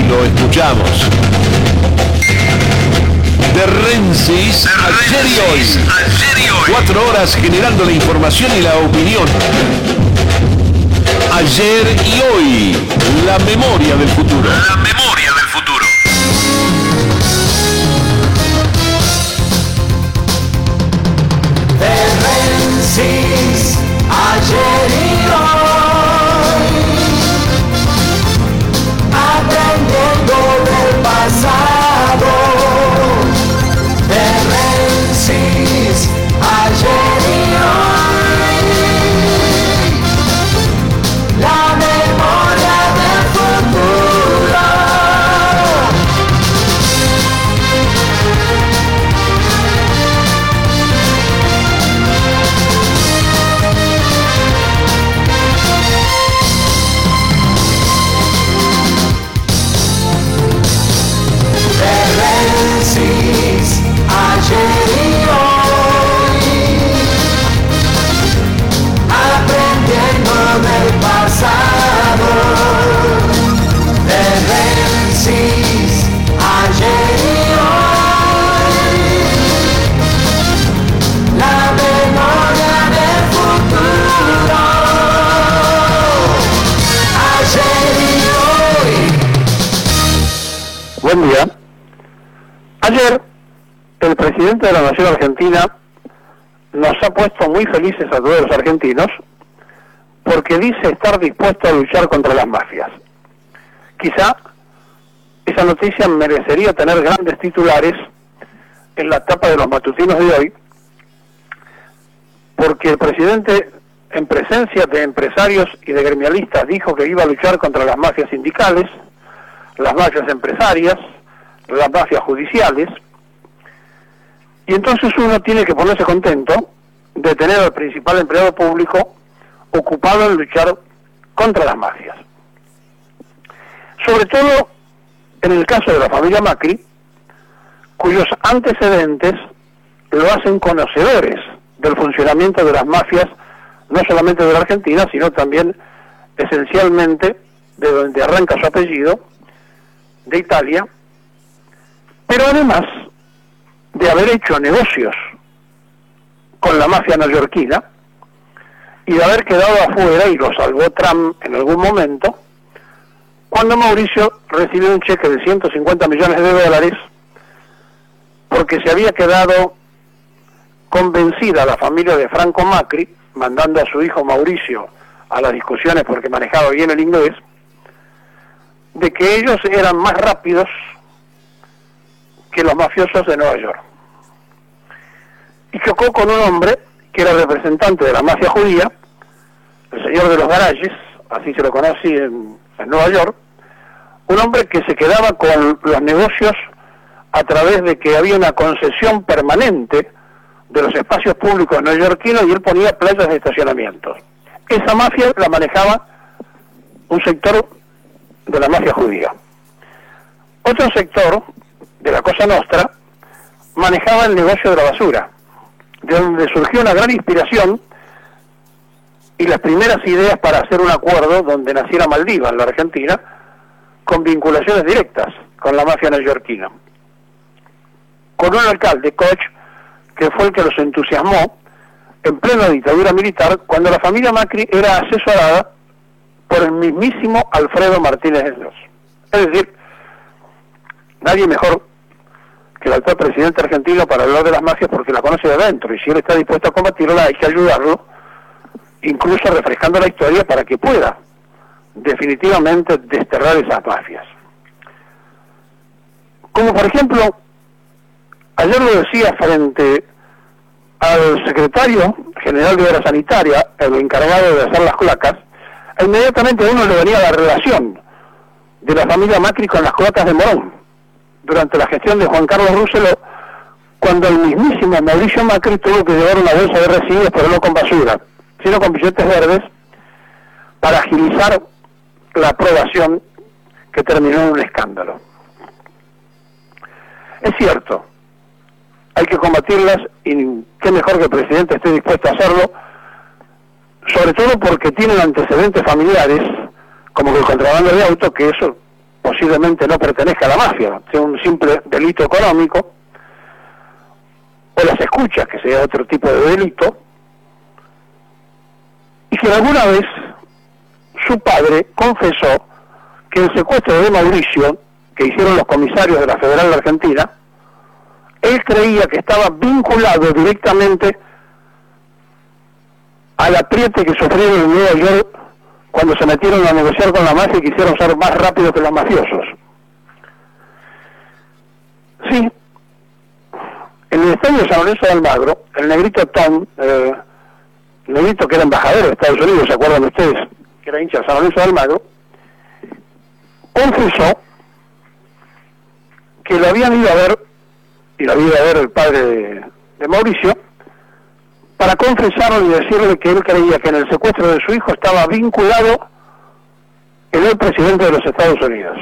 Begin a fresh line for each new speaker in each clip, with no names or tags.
lo escuchamos. De Rensis, ayer y hoy. 4 horas generando la información y la opinión. Ayer y hoy, la memoria del futuro. La memoria del futuro.
De Rensis, ayer y hoy. Aprendiendo del pasado. De Rensis, ayer y hoy. La memoria del futuro. De Rensis, ayer y hoy. Aprendiendo del pasado. De Rensis, ayer y hoy. La memoria del futuro. Ayer y hoy.
Buen día. Ayer, el presidente de la Nación Argentina nos ha puesto muy felices a todos los argentinos porque dice estar dispuesto a luchar contra las mafias. Quizá esa noticia merecería tener grandes titulares en la tapa de los matutinos de hoy, porque el presidente, en presencia de empresarios y de gremialistas, dijo que iba a luchar contra las mafias sindicales, las mafias empresarias, las mafias judiciales, y entonces uno tiene que ponerse contento de tener al principal empleado público ocupado en luchar contra las mafias. Sobre todo en el caso de la familia Macri, cuyos antecedentes lo hacen conocedores del funcionamiento de las mafias, no solamente de la Argentina, sino también esencialmente de donde arranca su apellido, de Italia, pero además de haber hecho negocios con la mafia neoyorquina y de haber quedado afuera, y lo salvó Trump en algún momento, cuando Mauricio recibió un cheque de 150 millones de dólares porque se había quedado convencida la familia de Franco Macri, mandando a su hijo Mauricio a las discusiones porque manejaba bien el inglés, de que ellos eran más rápidos que los mafiosos de Nueva York. Y chocó con un hombre que era representante de la mafia judía, el señor de los garajes, así se lo conocí en Nueva York, un hombre que se quedaba con los negocios a través de que había una concesión permanente de los espacios públicos neoyorquinos y él ponía playas de estacionamiento. Esa mafia la manejaba un sector de la mafia judía. Otro sector de la Cosa Nostra manejaba el negocio de la basura, de donde surgió una gran inspiración y las primeras ideas para hacer un acuerdo donde naciera Maldivas, la Argentina, con vinculaciones directas con la mafia neoyorquina. Con un alcalde, Koch, que fue el que los entusiasmó en plena dictadura militar, cuando la familia Macri era asesorada por el mismísimo Alfredo Martínez de Dios. Es decir, nadie mejor que el actual presidente argentino para hablar de las mafias porque la conoce de adentro, y si él está dispuesto a combatirla hay que ayudarlo, incluso refrescando la historia para que pueda definitivamente desterrar esas mafias. Como por ejemplo, ayer lo decía frente al secretario general de Obra Sanitaria, el encargado de hacer las cloacas, inmediatamente a uno le venía la relación de la familia Macri con las cloacas de Morón, durante la gestión de Juan Carlos Rousselot, cuando el mismísimo Mauricio Macri tuvo que llevar una bolsa de residuos, pero no con basura, sino con billetes verdes, para agilizar la aprobación que terminó en un escándalo. Es cierto, hay que combatirlas y qué mejor que el presidente esté dispuesto a hacerlo, sobre todo porque tienen antecedentes familiares, como que el contrabando de auto, que eso posiblemente no pertenezca a la mafia, sea un simple delito económico, o las escuchas, que sea otro tipo de delito, y que alguna vez su padre confesó que el secuestro de Mauricio, que hicieron los comisarios de la Federal de Argentina, él creía que estaba vinculado directamente al apriete que sufrieron en Nueva York cuando se metieron a negociar con la mafia y quisieron ser más rápidos que los mafiosos. Sí, en el estadio de San Lorenzo de Almagro, el negrito Tom, el negrito que era embajador de Estados Unidos, ¿se acuerdan ustedes? Que era hincha de San Lorenzo de Almagro, confesó que lo habían ido a ver, y lo había ido a ver el padre de Mauricio, para confesarlo y decirle que él creía que en el secuestro de su hijo estaba vinculado el presidente de los Estados Unidos.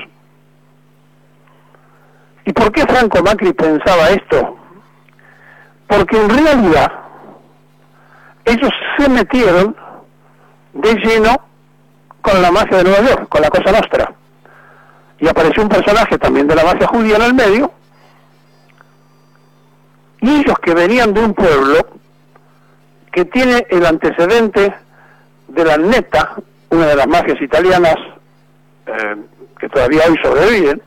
¿Y por qué Franco Macri pensaba esto? Porque en realidad ellos se metieron de lleno con la mafia de Nueva York, con la Cosa Nostra. Y apareció un personaje también de la mafia judía en el medio, y ellos que venían de un pueblo que tiene el antecedente de la Neta, una de las mafias italianas que todavía hoy sobreviven,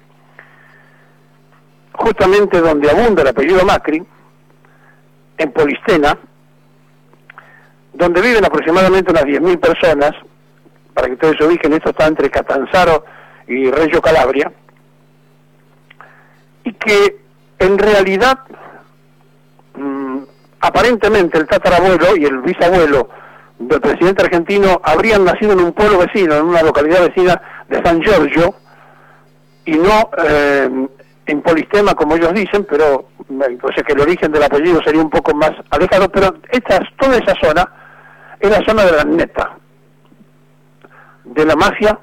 justamente donde abunda el apellido Macri, en Polistena, donde viven aproximadamente unas 10.000 personas. Para que ustedes se ubiquen, esto está entre Catanzaro y Reggio Calabria, y que en realidad aparentemente el tatarabuelo y el bisabuelo del presidente argentino habrían nacido en un pueblo vecino, en una localidad vecina de San Giorgio, y no en Polistena como ellos dicen, pero o sea que el origen del apellido sería un poco más alejado, pero toda esa zona es la zona de la Neta, de la mafia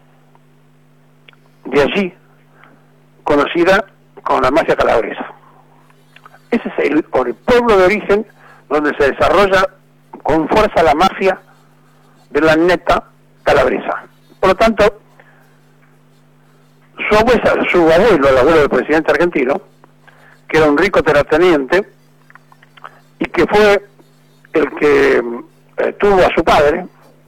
de allí, conocida como la mafia calabresa. Ese es el pueblo de origen donde se desarrolla con fuerza la mafia de la Neta calabresa. Por lo tanto, su abuelo, el abuelo del presidente argentino, que era un rico terrateniente y que fue el que tuvo a su padre,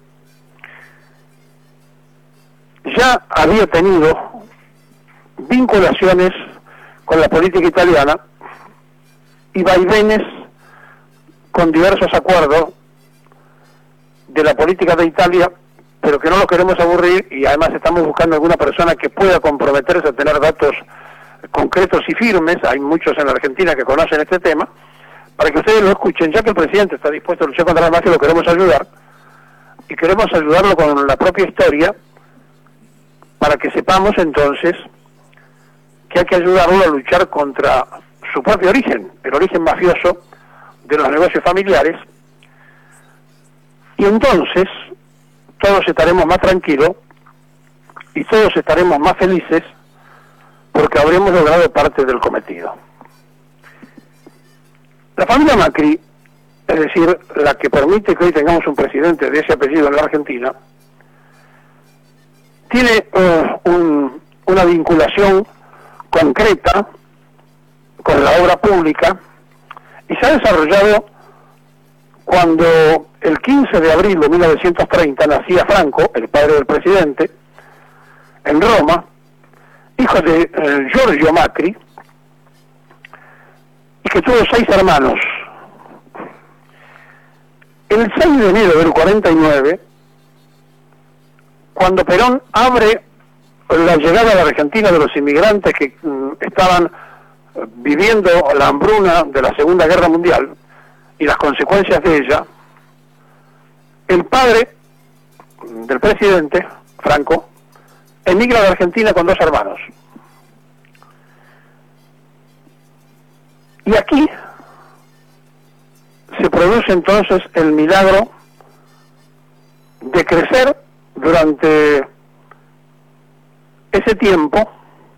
ya había tenido vinculaciones con la política italiana y vaivenes con diversos acuerdos de la política de Italia, pero que no lo queremos aburrir, y además estamos buscando alguna persona que pueda comprometerse a tener datos concretos y firmes. Hay muchos en la Argentina que conocen este tema, para que ustedes lo escuchen. Ya que el presidente está dispuesto a luchar contra la mafia, lo queremos ayudar, y queremos ayudarlo con la propia historia, para que sepamos entonces que hay que ayudarlo a luchar contra su propio origen, el origen mafioso de los negocios familiares, y entonces todos estaremos más tranquilos y todos estaremos más felices porque habremos logrado parte del cometido. La familia Macri, es decir, la que permite que hoy tengamos un presidente de ese apellido en la Argentina, tiene una vinculación concreta con la obra pública y se ha desarrollado cuando el 15 de abril de 1930 nacía Franco, el padre del presidente, en Roma, hijo de Giorgio Macri, y que tuvo 6 hermanos. El 6 de enero del 49, cuando Perón abre la llegada a la Argentina de los inmigrantes que estaban viviendo la hambruna de la Segunda Guerra Mundial y las consecuencias de ella, el padre del presidente, Franco, emigra a la Argentina con 2 hermanos. Y aquí se produce entonces el milagro de crecer durante ese tiempo,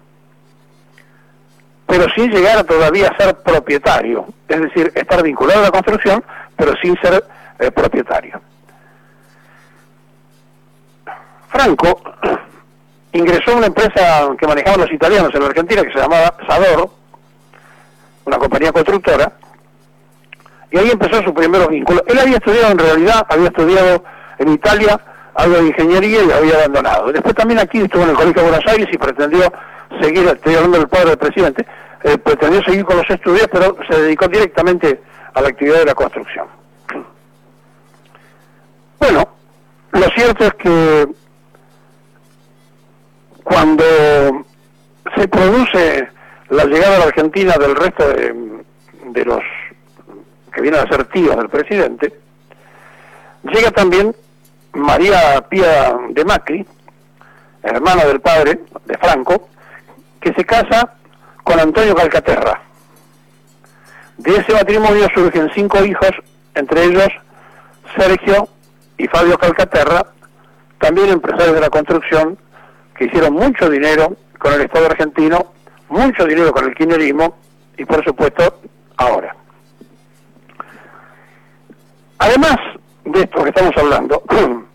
pero sin llegar a todavía ser propietario, es decir, estar vinculado a la construcción, pero sin ser propietario. Franco ingresó a una empresa que manejaban los italianos en la Argentina, que se llamaba Sador, una compañía constructora, y ahí empezó su primer vínculo. Él había estudiado, en realidad, había estudiado en Italia algo de ingeniería y lo había abandonado. Después también aquí estuvo en el Colegio de Buenos Aires y pretendió seguir, estoy hablando del padre del presidente, pretendió seguir con los estudios, pero se dedicó directamente a la actividad de la construcción. Bueno, lo cierto es que cuando se produce la llegada a la Argentina del resto de los que vienen a ser tíos del presidente, llega también María Pía de Macri, hermana del padre de Franco, que se casa con Antonio Calcaterra. De ese matrimonio surgen 5 hijos, entre ellos Sergio y Fabio Calcaterra, también empresarios de la construcción, que hicieron mucho dinero con el Estado argentino, mucho dinero con el kirchnerismo y por supuesto ahora. Además de esto que estamos hablando,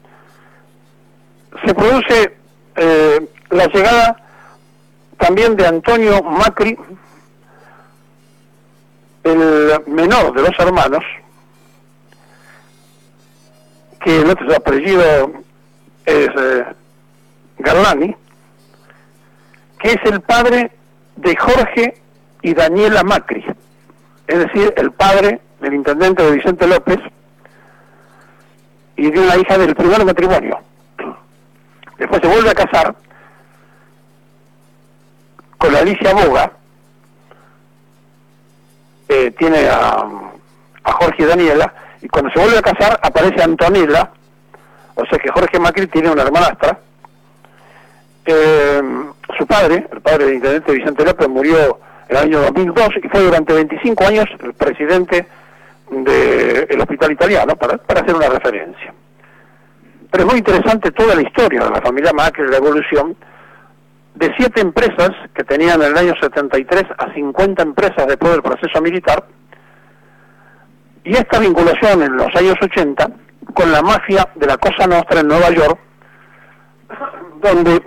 se produce la llegada también de Antonio Macri, el menor de los hermanos, que el otro apellido es Garlani, que es el padre de Jorge y Daniela Macri, es decir, el padre del intendente de Vicente López y de una hija del primer matrimonio. Después se vuelve a casar con Alicia Boga, tiene a Jorge y Daniela, y cuando se vuelve a casar aparece Antonella, o sea que Jorge Macri tiene una hermanastra. Su padre, el padre del intendente Vicente López, murió en el año 2002 y fue durante 25 años el presidente del Hospital Italiano, para hacer una referencia. Pero es muy interesante toda la historia de la familia Macri, la evolución de 7 empresas que tenían en el año 73 a 50 empresas después del proceso militar, y esta vinculación en los años 80 con la mafia de la Cosa Nostra en Nueva York, donde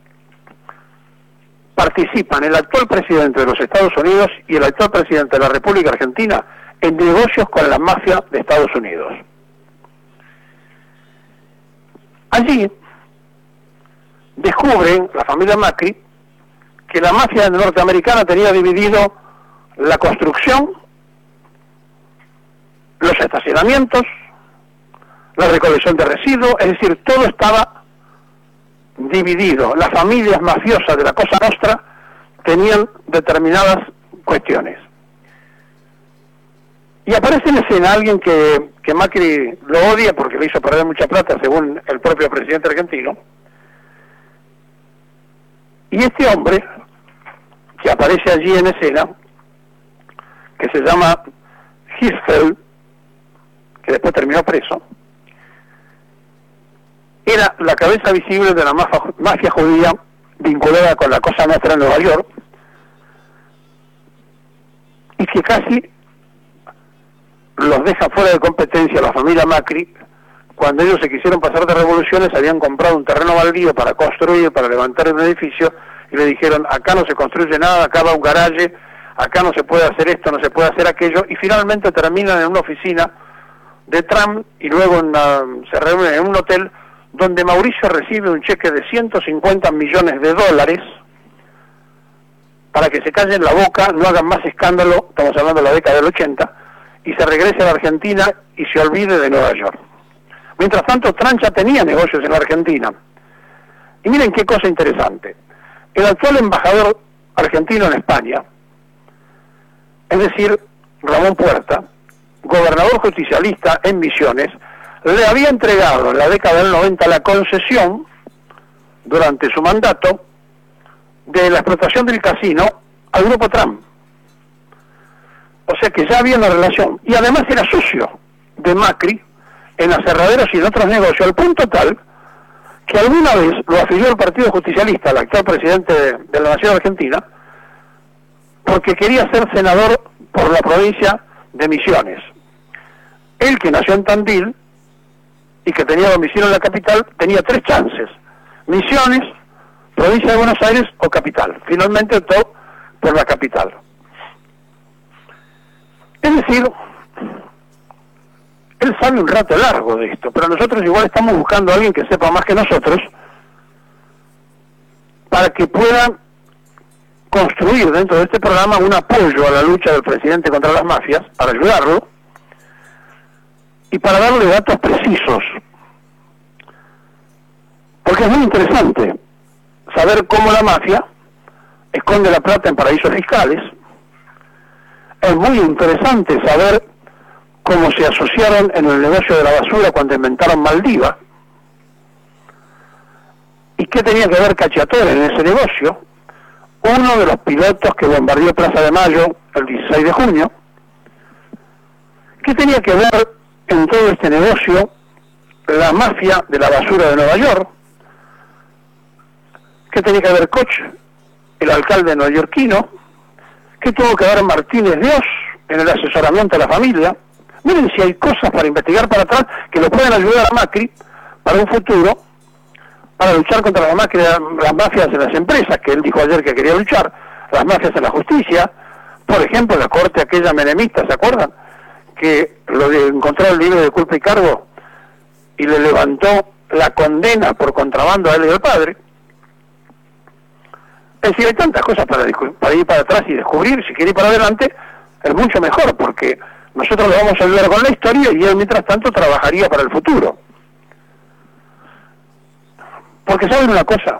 participan el actual presidente de los Estados Unidos y el actual presidente de la República Argentina en negocios con la mafia de Estados Unidos. Allí descubren la familia Macri que la mafia norteamericana tenía dividido la construcción, los estacionamientos, la recolección de residuos, es decir, todo estaba dividido. Las familias mafiosas de la Cosa Nostra tenían determinadas cuestiones. Y aparece en escena alguien que Macri lo odia porque le hizo perder mucha plata, según el propio presidente argentino. Y este hombre, que aparece allí en escena, que se llama Hirschfeld, que después terminó preso, era la cabeza visible de la mafia judía vinculada con la Cosa Nostra en Nueva York, y que casi los deja fuera de competencia la familia Macri. Cuando ellos se quisieron pasar de revoluciones, habían comprado un terreno baldío para construir, para levantar un edificio, y le dijeron, acá no se construye nada, acá va un garaje, acá no se puede hacer esto, no se puede hacer aquello, y finalmente terminan en una oficina de Trump, y luego se reúnen en un hotel donde Mauricio recibe un cheque de 150 millones de dólares para que se callen la boca, no hagan más escándalo, estamos hablando de la década del 80, y se regrese a la Argentina y se olvide de Nueva York. Mientras tanto, Trump ya tenía negocios en la Argentina. Y miren qué cosa interesante. El actual embajador argentino en España, es decir, Ramón Puerta, gobernador justicialista en Misiones, le había entregado en la década del 90 la concesión, durante su mandato, de la explotación del casino al grupo Trump. O sea que ya había una relación. Y además era socio de Macri en aserraderos y en otros negocios, al punto tal que alguna vez lo afilió el Partido Justicialista, el actual presidente de la Nación Argentina, porque quería ser senador por la provincia de Misiones. Él, que nació en Tandil y que tenía domicilio en la capital, tenía 3 chances: Misiones, provincia de Buenos Aires o capital. Finalmente optó por la capital. Es decir, él sabe un rato largo de esto, pero nosotros igual estamos buscando a alguien que sepa más que nosotros para que pueda construir dentro de este programa un apoyo a la lucha del presidente contra las mafias, para ayudarlo y para darle datos precisos. Porque es muy interesante saber cómo la mafia esconde la plata en paraísos fiscales. Es muy interesante saber cómo se asociaron en el negocio de la basura cuando inventaron Maldiva. ¿Y qué tenía que ver Cacciatore en ese negocio? Uno de los pilotos que bombardeó Plaza de Mayo el 16 de junio. ¿Qué tenía que ver en todo este negocio la mafia de la basura de Nueva York? ¿Qué tenía que ver Koch, el alcalde neoyorquino? ¿Qué tuvo que ver Martínez Dios en el asesoramiento a la familia? Miren si hay cosas para investigar para atrás que lo pueden ayudar a Macri para un futuro, para luchar contra las mafias en las empresas, que él dijo ayer que quería luchar, las mafias en la justicia, por ejemplo, la corte aquella menemista, ¿se acuerdan? Que encontró el libro de culpa y cargo y le levantó la condena por contrabando a él y al padre. Es decir, hay tantas cosas para ir para atrás y descubrir. Si quiere ir para adelante, es mucho mejor, porque nosotros le vamos a ayudar con la historia y él, mientras tanto, trabajaría para el futuro. Porque saben una cosa,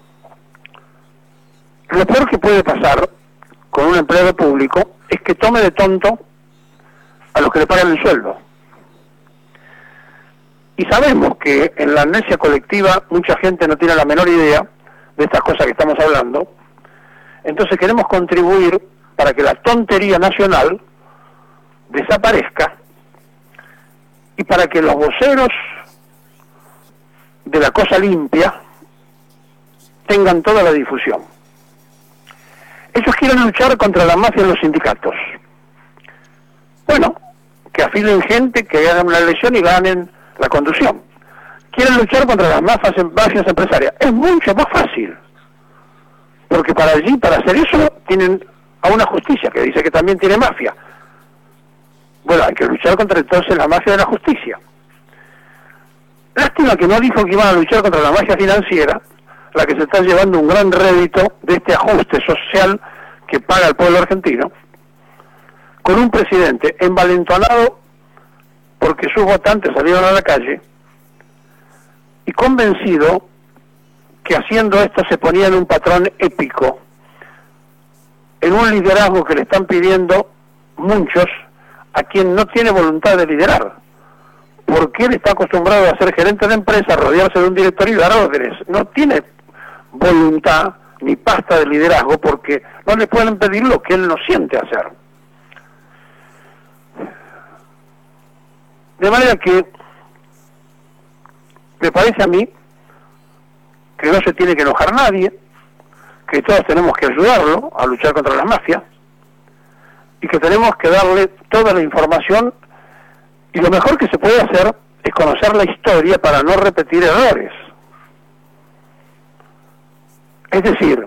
lo peor que puede pasar con un empleado público es que tome de tonto a los que le pagan el sueldo. Y sabemos que en la amnesia colectiva mucha gente no tiene la menor idea de estas cosas que estamos hablando. Entonces queremos contribuir para que la tontería nacional desaparezca y para que los voceros de la cosa limpia tengan toda la difusión. Ellos quieren luchar contra la mafia en los sindicatos. Bueno, que afilen gente, que hagan una elección y ganen la conducción. Quieren luchar contra las mafias empresarias. Es mucho más fácil, porque para hacer eso, tienen a una justicia que dice que también tiene mafia. Bueno, hay que luchar contra entonces la mafia de la justicia. Lástima que no dijo que iban a luchar contra la mafia financiera, la que se está llevando un gran rédito de este ajuste social que paga el pueblo argentino, con un presidente envalentonado porque sus votantes salieron a la calle y convencido que haciendo esto se ponía en un patrón épico, en un liderazgo que le están pidiendo muchos a quien no tiene voluntad de liderar, porque él está acostumbrado a ser gerente de empresa, rodearse de un directorio y dar órdenes. No tiene voluntad ni pasta de liderazgo porque no le pueden pedir lo que él no siente hacer. De manera que me parece a mí que no se tiene que enojar nadie, que todos tenemos que ayudarlo a luchar contra las mafias y que tenemos que darle toda la información, y lo mejor que se puede hacer es conocer la historia para no repetir errores. Es decir,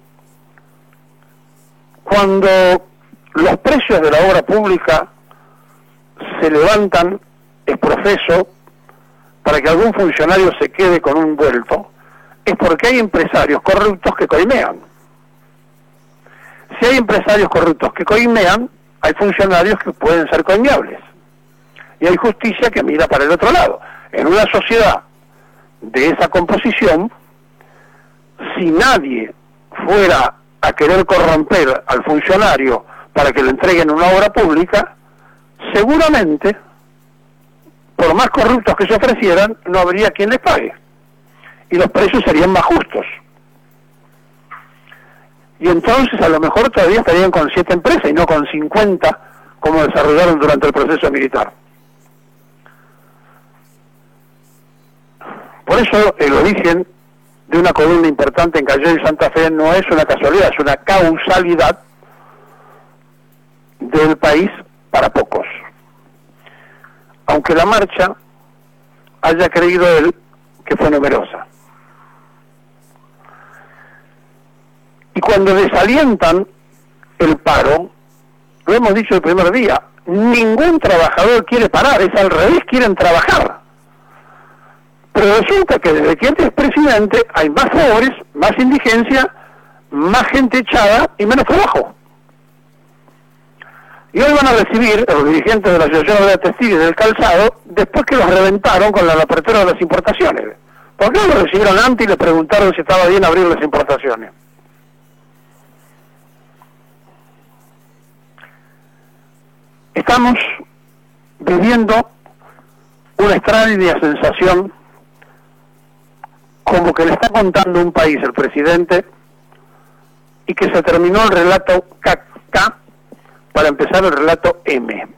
cuando los precios de la obra pública se levantan es profeso para que algún funcionario se quede con un vuelto, es porque hay empresarios corruptos que coimean. Si hay empresarios corruptos que coimean, hay funcionarios que pueden ser coimeables. Y hay justicia que mira para el otro lado. En una sociedad de esa composición, si nadie fuera a querer corromper al funcionario para que le entreguen una obra pública, seguramente, por más corruptos que se ofrecieran, no habría quien les pague. Y los precios serían más justos. Y entonces a lo mejor todavía estarían con 7 empresas y no con 50 como desarrollaron durante el proceso militar. Por eso el origen de una columna importante en Calle y Santa Fe no es una casualidad, es una causalidad del país para pocos. Aunque la marcha haya creído él que fue numerosa. Y cuando desalientan el paro, lo hemos dicho el primer día, ningún trabajador quiere parar, es al revés, quieren trabajar. Pero resulta que desde que este es presidente hay más pobres, más indigencia, más gente echada y menos trabajo. Y hoy van a recibir a los dirigentes de la Asociación Obrera Textil y del Calzado después que los reventaron con la apertura de las importaciones. ¿Por qué no lo recibieron antes y le preguntaron si estaba bien abrir las importaciones? Estamos viviendo una extraña sensación como que le está contando un país el presidente y que se terminó el relato K para empezar el relato M.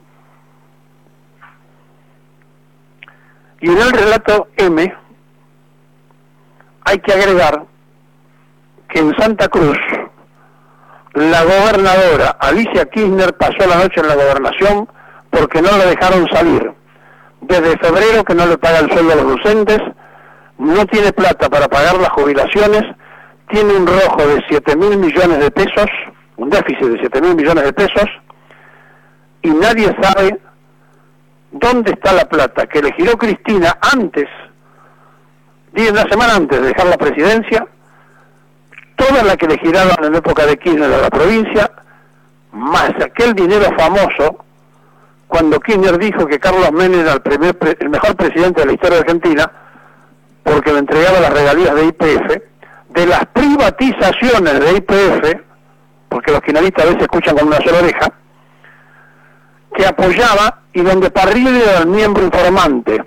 Y en el relato M hay que agregar que en Santa Cruz la gobernadora Alicia Kirchner pasó la noche en la gobernación porque no la dejaron salir. Desde febrero que no le paga el sueldo a los docentes, no tiene plata para pagar las jubilaciones, tiene un rojo de 7.000 millones de pesos, un déficit de 7.000 millones de pesos, y nadie sabe dónde está la plata que le giró Cristina antes, una semana antes de dejar la presidencia, toda la que le giraron en época de Kirchner a la provincia, más aquel dinero famoso, cuando Kirchner dijo que Carlos Menem era el mejor presidente de la historia de Argentina, porque le entregaba las regalías de YPF, de las privatizaciones de YPF, porque los kirchneristas a veces escuchan con una sola oreja, que apoyaba y donde Parrilli era el miembro informante.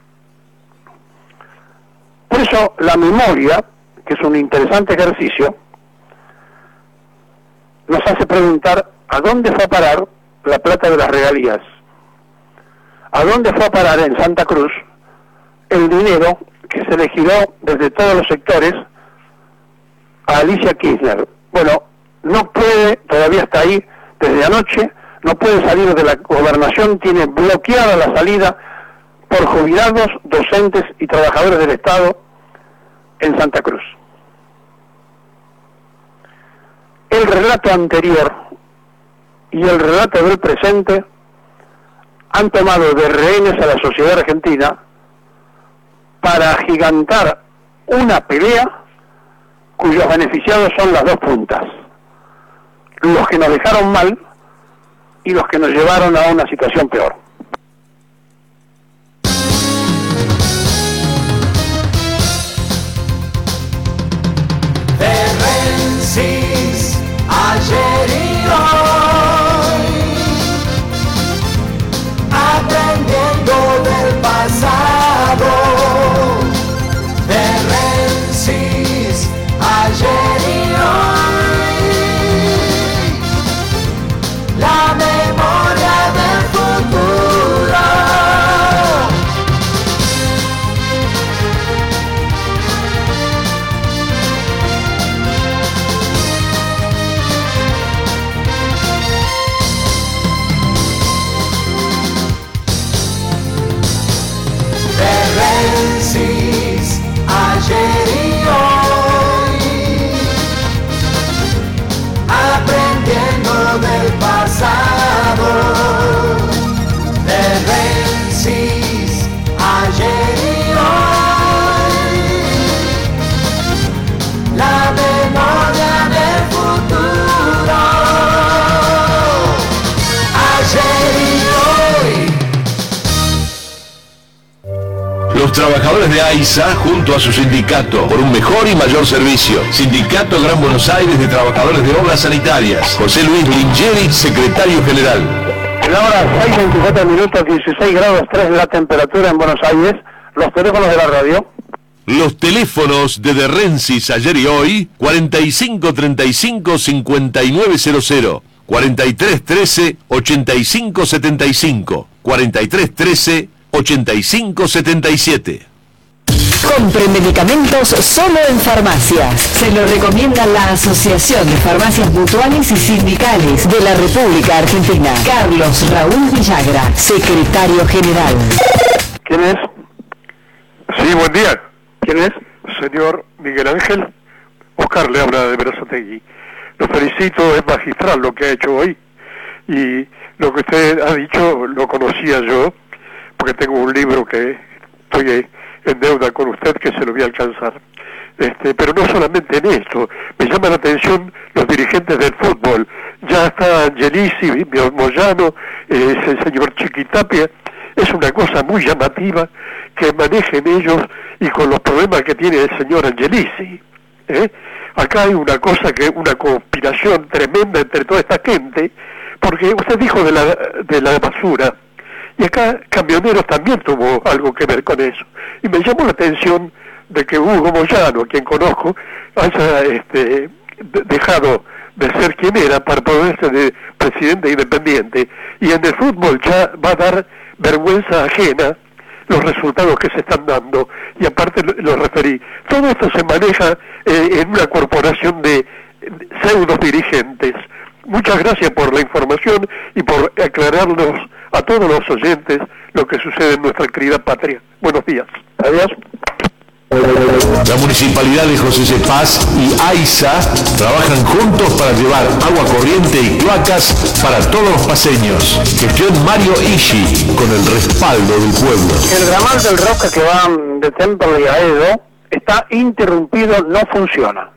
Por eso la memoria, que es un interesante ejercicio, nos hace preguntar a dónde fue a parar la plata de las regalías, a dónde fue a parar en Santa Cruz el dinero que se le giró desde todos los sectores a Alicia Kirchner. Bueno, no puede, todavía está ahí desde anoche, no puede salir de la gobernación, tiene bloqueada la salida por jubilados, docentes y trabajadores del Estado en Santa Cruz. El relato anterior y el relato del presente han tomado de rehenes a la sociedad argentina para agigantar una pelea cuyos beneficiados son las dos puntas, los que nos dejaron mal y los que nos llevaron a una situación peor.
Ayer y hoy, aprendiendo del pasado, de Rensis, ayer y hoy, la memoria del futuro. Ayer y hoy, aprendiendo del pasado, de Rensis, ayer y hoy, la memoria del futuro, ayer y hoy.
Los trabajadores de AISA, junto a su sindicato, por un mejor y mayor servicio. Sindicato Gran Buenos Aires de Trabajadores de Obras Sanitarias. José Luis Lingeri, secretario general.
En la hora 6:24 minutos, 16 grados 3 de la temperatura en Buenos Aires. Los teléfonos de la radio.
Los teléfonos de Rensis ayer y hoy, 4535-5900, 4313-8575, 4313-8577.
Compre medicamentos solo en farmacias. Se lo recomienda la Asociación de Farmacias Mutuales y Sindicales de la República Argentina. Carlos Raúl Villagra, secretario general.
¿Quién es?
Sí, buen día.
¿Quién es?
Señor Miguel Ángel. Oscar le habla de Berazategui. lo felicito, es magistral lo que ha hecho hoy. Y lo que usted ha dicho lo conocía yo, porque tengo un libro que estoy en deuda con usted, que se lo voy a alcanzar. Pero no solamente en esto, me llama la atención los dirigentes del fútbol. Ya está Angelici, Moyano, el señor Chiquitapia. Es una cosa muy llamativa que manejen ellos y con los problemas que tiene el señor Angelici. Acá hay una conspiración tremenda entre toda esta gente, porque usted dijo de la basura, y acá Camioneros también tuvo algo que ver con eso. Y me llamó la atención de que Hugo Moyano, a quien conozco, haya dejado de ser quien era para ponerse de presidente independiente, y en el fútbol ya va a dar vergüenza ajena los resultados que se están dando, y aparte lo referí. Todo esto se maneja en una corporación de pseudo dirigentes. Muchas gracias por la información y por aclararnos a todos los oyentes lo que sucede en nuestra querida patria. Buenos días.
Adiós.
La Municipalidad de José C. Paz y AISA trabajan juntos para llevar agua corriente y cloacas para todos los paseños. Gestión Mario Ishi, con el respaldo del pueblo.
El ramal del Roca que va de Temple a Edo está interrumpido, no funciona.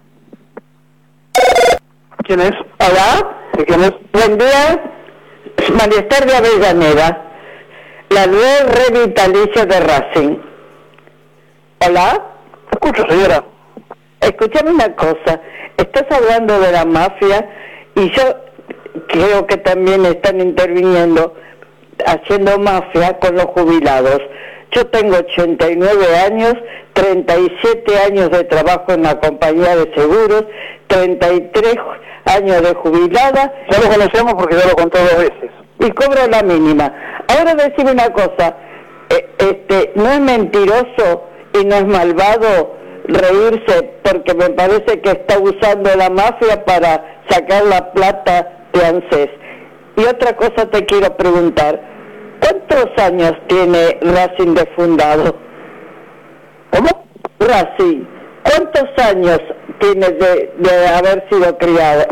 ¿Quién es?
Hola.
¿Sí, quién es?
Buen día. María Esther de Avellaneda, la nueva revitalicia de Racing. Hola.
Escucho, señora.
Escúchame una cosa. Estás hablando de la mafia y yo creo que también están interviniendo, haciendo mafia con los jubilados. Yo tengo 89 años, 37 años de trabajo en la compañía de seguros, 33 años de jubilada.
Ya lo conocemos porque ya lo contó 2 veces.
Y cobro la mínima. Ahora decime una cosa, no es mentiroso y no es malvado reírse, porque me parece que está usando la mafia para sacar la plata de ANSES. Y otra cosa te quiero preguntar, ¿cuántos años tiene Racing de fundado? ¿Cómo? Racing, ¿cuántos años tiene de haber sido creado?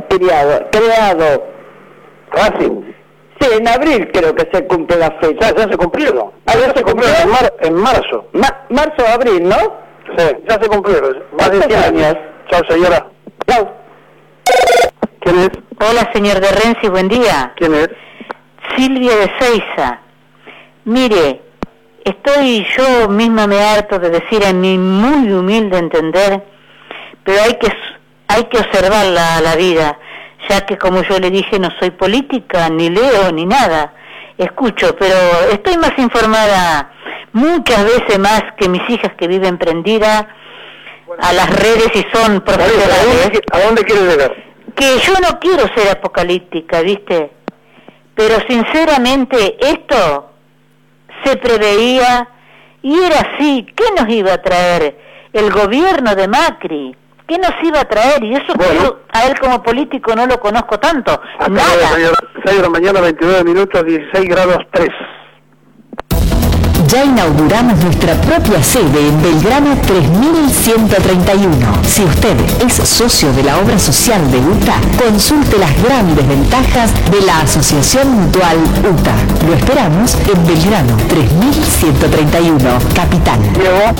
Racing.
Sí, en abril creo que se cumple la fecha.
Ya se cumplieron.
¿Ya se cumplió?
En marzo.
Marzo, abril, ¿no?
Sí, ya se cumplieron. Más de 100 años. Chao, señora.
Chao.
¿Quién es?
Hola, señor de Renzi, buen día.
¿Quién es?
Silvia de Seiza. Mire, yo misma me harto de decir en mi muy humilde entender, pero hay que observar la vida, ya que como yo le dije, no soy política, ni leo, ni nada. Escucho, pero estoy más informada muchas veces más que mis hijas que viven prendidas a las redes y son profesionales.
¿A dónde quiere llegar?
Que yo no quiero ser apocalíptica, ¿viste? Pero sinceramente esto se preveía y era así. ¿Qué nos iba a traer el gobierno de Macri? ¿Qué nos iba a traer? Y eso, bueno, que yo a él como político no lo conozco tanto. Nada.
6 de la mañana, 29 minutos, 16 grados 3.
Ya inauguramos nuestra propia sede en Belgrano 3131. Si usted es socio de la obra social de UTA, consulte las grandes ventajas de la Asociación Mutual UTA. Lo esperamos en Belgrano 3131, Capital.
Diego.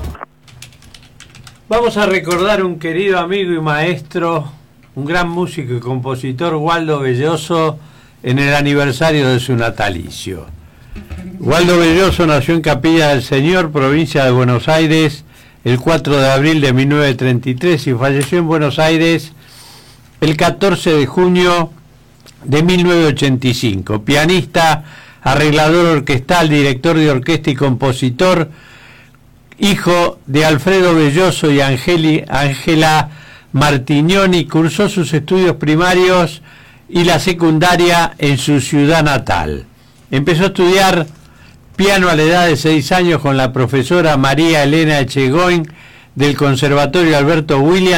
Vamos a recordar un querido amigo y maestro, un gran músico y compositor, Waldo Belloso, en el aniversario de su natalicio. Waldo Belloso nació en Capilla del Señor, provincia de Buenos Aires, el 4 de abril de 1933 y falleció en Buenos Aires el 14 de junio de 1985. Pianista, arreglador orquestal, director de orquesta y compositor, hijo de Alfredo Belloso y Ángela Martignoni, cursó sus estudios primarios y la secundaria en su ciudad natal. Empezó a estudiar piano a la edad de 6 años con la profesora María Elena Echegoyen del Conservatorio Alberto Williams.